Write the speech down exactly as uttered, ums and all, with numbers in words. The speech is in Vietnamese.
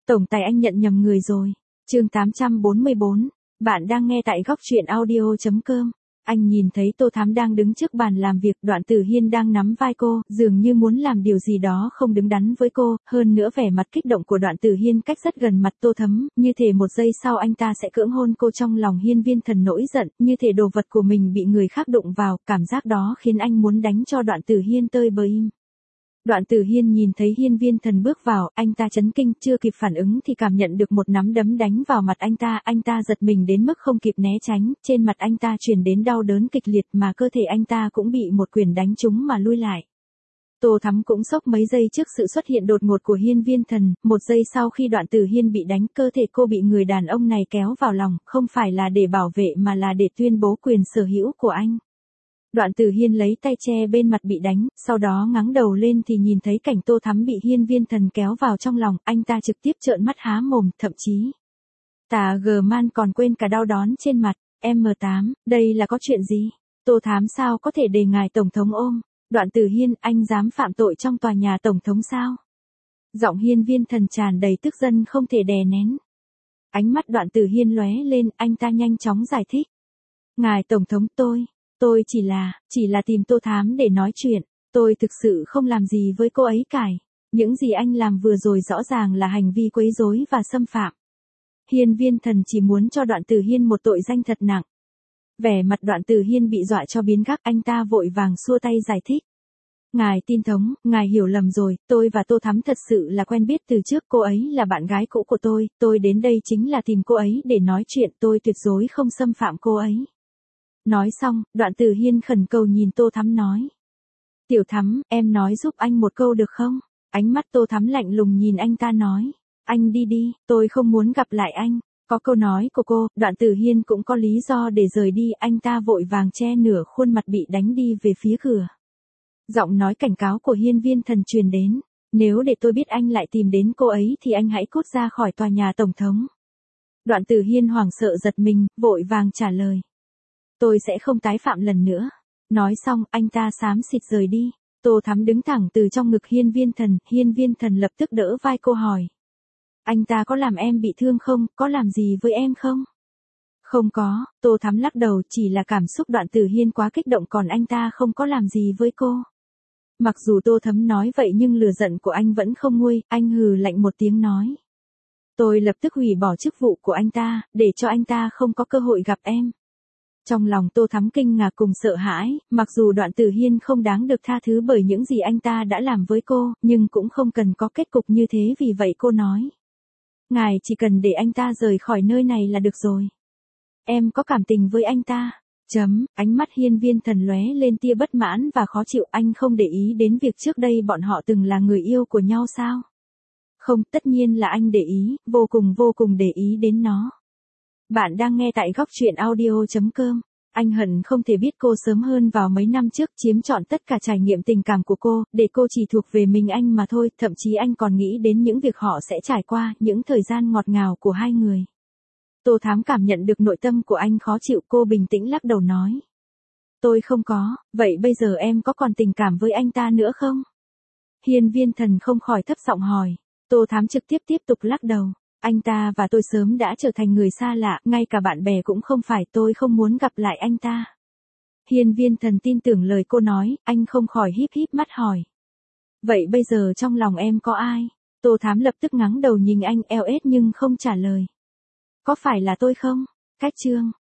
Tổng tài anh nhận nhầm người rồi. Chương tám trăm bốn mươi bốn. Bạn đang nghe tại góc truyện audio chấm com. Anh nhìn thấy Tô Thám đang đứng trước bàn làm việc, Đoạn Tử Hiên đang nắm vai cô, dường như muốn làm điều gì đó không đứng đắn với cô, hơn nữa vẻ mặt kích động của Đoạn Tử Hiên cách rất gần mặt Tô Thắm, như thể một giây sau anh ta sẽ cưỡng hôn cô. Trong lòng Hiên Viên Thần nổi giận, như thể đồ vật của mình bị người khác đụng vào, cảm giác đó khiến anh muốn đánh cho Đoạn Tử Hiên tơi bời im. Đoạn Tử Hiên nhìn thấy Hiên Viên Thần bước vào, anh ta chấn kinh, chưa kịp phản ứng thì cảm nhận được một nắm đấm đánh vào mặt anh ta, anh ta giật mình đến mức không kịp né tránh, trên mặt anh ta truyền đến đau đớn kịch liệt mà cơ thể anh ta cũng bị một quyền đánh trúng mà lui lại. Tô Thắm cũng sốc mấy giây trước sự xuất hiện đột ngột của Hiên Viên Thần, một giây sau khi Đoạn Tử Hiên bị đánh, cơ thể cô bị người đàn ông này kéo vào lòng, không phải là để bảo vệ mà là để tuyên bố quyền sở hữu của anh. Đoạn Tử Hiên lấy tay che bên mặt bị đánh, sau đó ngẩng đầu lên thì nhìn thấy cảnh Tô Thắm bị Hiên Viên Thần kéo vào trong lòng, anh ta trực tiếp trợn mắt há mồm, thậm chí Tà gờ man còn quên cả đau đớn trên mặt. em tám, đây là có chuyện gì? Tô Thám sao có thể để ngài tổng thống ôm? Đoạn Tử Hiên, anh dám phạm tội trong tòa nhà tổng thống sao? Giọng Hiên Viên Thần tràn đầy tức giận không thể đè nén. Ánh mắt Đoạn Tử Hiên lóe lên, anh ta nhanh chóng giải thích. Ngài tổng thống, tôi Tôi chỉ là, chỉ là tìm Tô Thám để nói chuyện, tôi thực sự không làm gì với cô ấy cả. Những gì anh làm vừa rồi rõ ràng là hành vi quấy rối và xâm phạm. Hiên Viên Thần chỉ muốn cho Đoạn Tử Hiên một tội danh thật nặng. Vẻ mặt Đoạn Tử Hiên bị dọa cho biến gác, anh ta vội vàng xua tay giải thích. Ngài tin thống, ngài hiểu lầm rồi, tôi và Tô Thắm thật sự là quen biết từ trước, cô ấy là bạn gái cũ của tôi, tôi đến đây chính là tìm cô ấy để nói chuyện, tôi tuyệt đối không xâm phạm cô ấy. Nói xong, Đoạn Tử Hiên khẩn cầu nhìn Tô Thắm nói. Tiểu Thắm, em nói giúp anh một câu được không? Ánh mắt Tô Thắm lạnh lùng nhìn anh ta nói. Anh đi đi, tôi không muốn gặp lại anh. Có câu nói của cô, Đoạn Tử Hiên cũng có lý do để rời đi, anh ta vội vàng che nửa khuôn mặt bị đánh đi về phía cửa. Giọng nói cảnh cáo của Hiên Viên Thần truyền đến. Nếu để tôi biết anh lại tìm đến cô ấy thì anh hãy cút ra khỏi tòa nhà tổng thống. Đoạn Tử Hiên hoảng sợ giật mình, vội vàng trả lời. Tôi sẽ không tái phạm lần nữa. Nói xong, anh ta xám xịt rời đi. Tô Thắm đứng thẳng từ trong ngực Hiên Viên Thần, Hiên Viên Thần lập tức đỡ vai cô hỏi. Anh ta có làm em bị thương không, có làm gì với em không? Không có, Tô Thắm lắc đầu, chỉ là cảm xúc Đoạn Tử Hiên quá kích động, còn anh ta không có làm gì với cô. Mặc dù Tô Thắm nói vậy nhưng lửa giận của anh vẫn không nguôi, anh hừ lạnh một tiếng nói. Tôi lập tức hủy bỏ chức vụ của anh ta, để cho anh ta không có cơ hội gặp em. Trong lòng Tô Thắm kinh ngạc cùng sợ hãi, mặc dù Đoạn Tử Hiên không đáng được tha thứ bởi những gì anh ta đã làm với cô, nhưng cũng không cần có kết cục như thế, vì vậy cô nói. Ngài chỉ cần để anh ta rời khỏi nơi này là được rồi. Em có cảm tình với anh ta. Chấm, ánh mắt Hiên Viên Thần lóe lên tia bất mãn và khó chịu, anh không để ý đến việc trước đây bọn họ từng là người yêu của nhau sao? Không, tất nhiên là anh để ý, vô cùng vô cùng để ý đến nó. Bạn đang nghe tại góc truyện audio chấm com. Anh hận không thể biết cô sớm hơn vào mấy năm trước, chiếm trọn tất cả trải nghiệm tình cảm của cô, để cô chỉ thuộc về mình anh mà thôi, thậm chí anh còn nghĩ đến những việc họ sẽ trải qua, những thời gian ngọt ngào của hai người. Tô Thám cảm nhận được nội tâm của anh khó chịu, cô bình tĩnh lắc đầu nói. Tôi không có, vậy bây giờ em có còn tình cảm với anh ta nữa không? Hiên Viên Thần không khỏi thấp giọng hỏi. Tô Thám trực tiếp tiếp tục lắc đầu. Anh ta và tôi sớm đã trở thành người xa lạ, ngay cả bạn bè cũng không phải, tôi không muốn gặp lại anh ta. Hiên Viên Thần tin tưởng lời cô nói, anh không khỏi híp híp mắt hỏi. Vậy bây giờ trong lòng em có ai? Tô Thám lập tức ngẩng đầu nhìn anh eo ết nhưng không trả lời. Có phải là tôi không? Cách chương.